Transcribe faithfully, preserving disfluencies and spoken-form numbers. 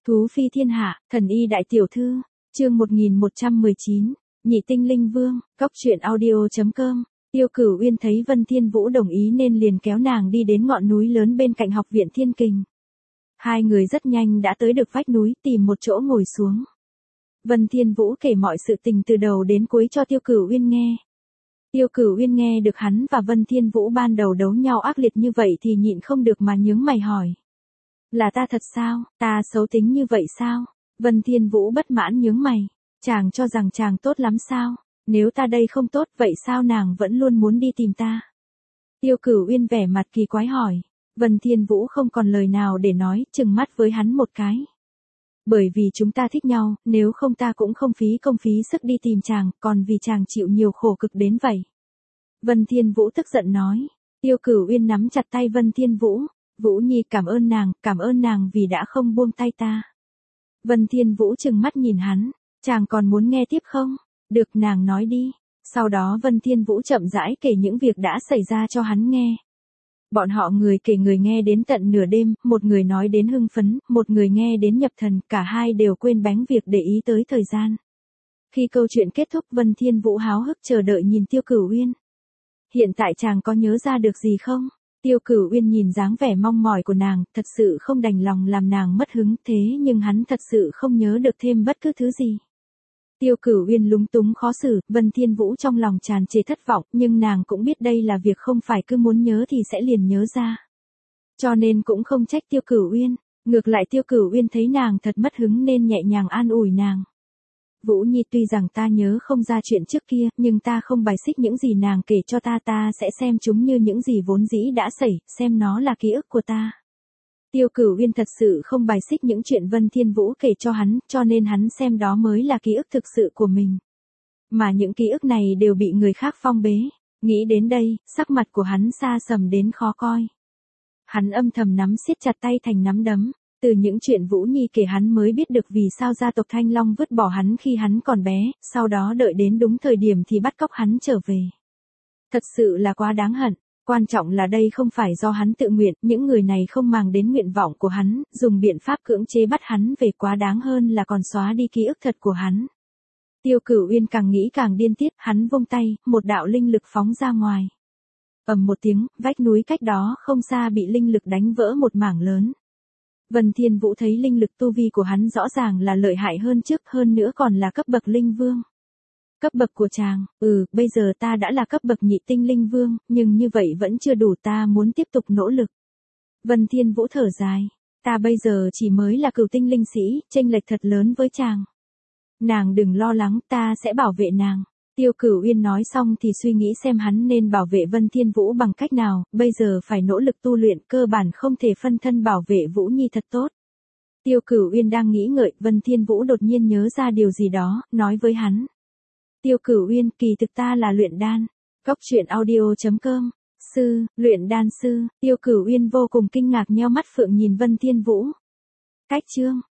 Thú phi thiên hạ, thần y đại tiểu thư, chương một nghìn một trăm mười chín, nhị tinh linh vương, cốc truyện audio.com. Tiêu Cửu Uyên thấy Vân Thiên Vũ đồng ý nên liền kéo nàng đi đến ngọn núi lớn bên cạnh học viện Thiên Kình. Hai người rất nhanh đã tới được vách núi, tìm một chỗ ngồi xuống. Vân Thiên Vũ kể mọi sự tình từ đầu đến cuối cho Tiêu Cửu Uyên nghe. Tiêu Cửu Uyên nghe được hắn và Vân Thiên Vũ ban đầu đấu nhau ác liệt như vậy thì nhịn không được mà nhướng mày hỏi. Là ta thật sao, ta xấu tính như vậy sao? Vân Thiên Vũ bất mãn nhướng mày. Chàng cho rằng chàng tốt lắm sao? Nếu ta đây không tốt vậy sao nàng vẫn luôn muốn đi tìm ta? Tiêu Cửu Uyên vẻ mặt kỳ quái hỏi. Vân Thiên Vũ không còn lời nào để nói, trừng mắt với hắn một cái. Bởi vì chúng ta thích nhau, nếu không ta cũng không phí công phí sức đi tìm chàng, còn vì chàng chịu nhiều khổ cực đến vậy. Vân Thiên Vũ tức giận nói. Tiêu Cửu Uyên nắm chặt tay Vân Thiên Vũ. Vũ Nhi cảm ơn nàng, cảm ơn nàng vì đã không buông tay ta. Vân Thiên Vũ trừng mắt nhìn hắn. Chàng còn muốn nghe tiếp không? Được, nàng nói đi. Sau đó Vân Thiên Vũ chậm rãi kể những việc đã xảy ra cho hắn nghe. Bọn họ người kể người nghe đến tận nửa đêm, một người nói đến hưng phấn, một người nghe đến nhập thần, cả hai đều quên bánh việc để ý tới thời gian. Khi câu chuyện kết thúc Vân Thiên Vũ háo hức chờ đợi nhìn Tiêu Cửu Uyên. Hiện tại chàng có nhớ ra được gì không? Tiêu Cửu Uyên nhìn dáng vẻ mong mỏi của nàng, thật sự không đành lòng làm nàng mất hứng, thế nhưng hắn thật sự không nhớ được thêm bất cứ thứ gì. Tiêu Cửu Uyên lúng túng khó xử, Vân Thiên Vũ trong lòng tràn trề thất vọng, nhưng nàng cũng biết đây là việc không phải cứ muốn nhớ thì sẽ liền nhớ ra. Cho nên cũng không trách Tiêu Cửu Uyên, ngược lại Tiêu Cửu Uyên thấy nàng thật mất hứng nên nhẹ nhàng an ủi nàng. Vũ Nhi, tuy rằng ta nhớ không ra chuyện trước kia, nhưng ta không bài xích những gì nàng kể cho ta, ta sẽ xem chúng như những gì vốn dĩ đã xảy, xem nó là ký ức của ta. Tiêu Cửu Uyên thật sự không bài xích những chuyện Vân Thiên Vũ kể cho hắn, cho nên hắn xem đó mới là ký ức thực sự của mình. Mà những ký ức này đều bị người khác phong bế. Nghĩ đến đây, sắc mặt của hắn xa sầm đến khó coi. Hắn âm thầm nắm siết chặt tay thành nắm đấm. Từ những chuyện Vũ Nhi kể hắn mới biết được vì sao gia tộc Thanh Long vứt bỏ hắn khi hắn còn bé, sau đó đợi đến đúng thời điểm thì bắt cóc hắn trở về. Thật sự là quá đáng hận. Quan trọng là đây không phải do hắn tự nguyện, những người này không màng đến nguyện vọng của hắn, dùng biện pháp cưỡng chế bắt hắn về, quá đáng hơn là còn xóa đi ký ức thật của hắn. Tiêu Cửu Uyên càng nghĩ càng điên tiết, hắn vung tay, một đạo linh lực phóng ra ngoài. Ầm một tiếng, vách núi cách đó không xa bị linh lực đánh vỡ một mảng lớn. Vân Thiên Vũ thấy linh lực tu vi của hắn rõ ràng là lợi hại hơn trước, hơn nữa còn là cấp bậc linh vương. Cấp bậc của chàng, ừ, bây giờ ta đã là cấp bậc nhị tinh linh vương, nhưng như vậy vẫn chưa đủ, ta muốn tiếp tục nỗ lực. Vân Thiên Vũ thở dài, ta bây giờ chỉ mới là cửu tinh linh sĩ, chênh lệch thật lớn với chàng. Nàng đừng lo lắng, ta sẽ bảo vệ nàng. Tiêu Cửu Uyên nói xong thì suy nghĩ xem hắn nên bảo vệ Vân Thiên Vũ bằng cách nào, bây giờ phải nỗ lực tu luyện, cơ bản không thể phân thân bảo vệ Vũ Nhi thật tốt. Tiêu Cửu Uyên đang nghĩ ngợi, Vân Thiên Vũ đột nhiên nhớ ra điều gì đó, nói với hắn. Tiêu Cửu Uyên, kỳ thực ta là luyện đan. Cốc truyện audio.com. Sư, luyện đan sư. Tiêu Cửu Uyên vô cùng kinh ngạc nheo mắt phượng nhìn Vân Thiên Vũ. Cách chương.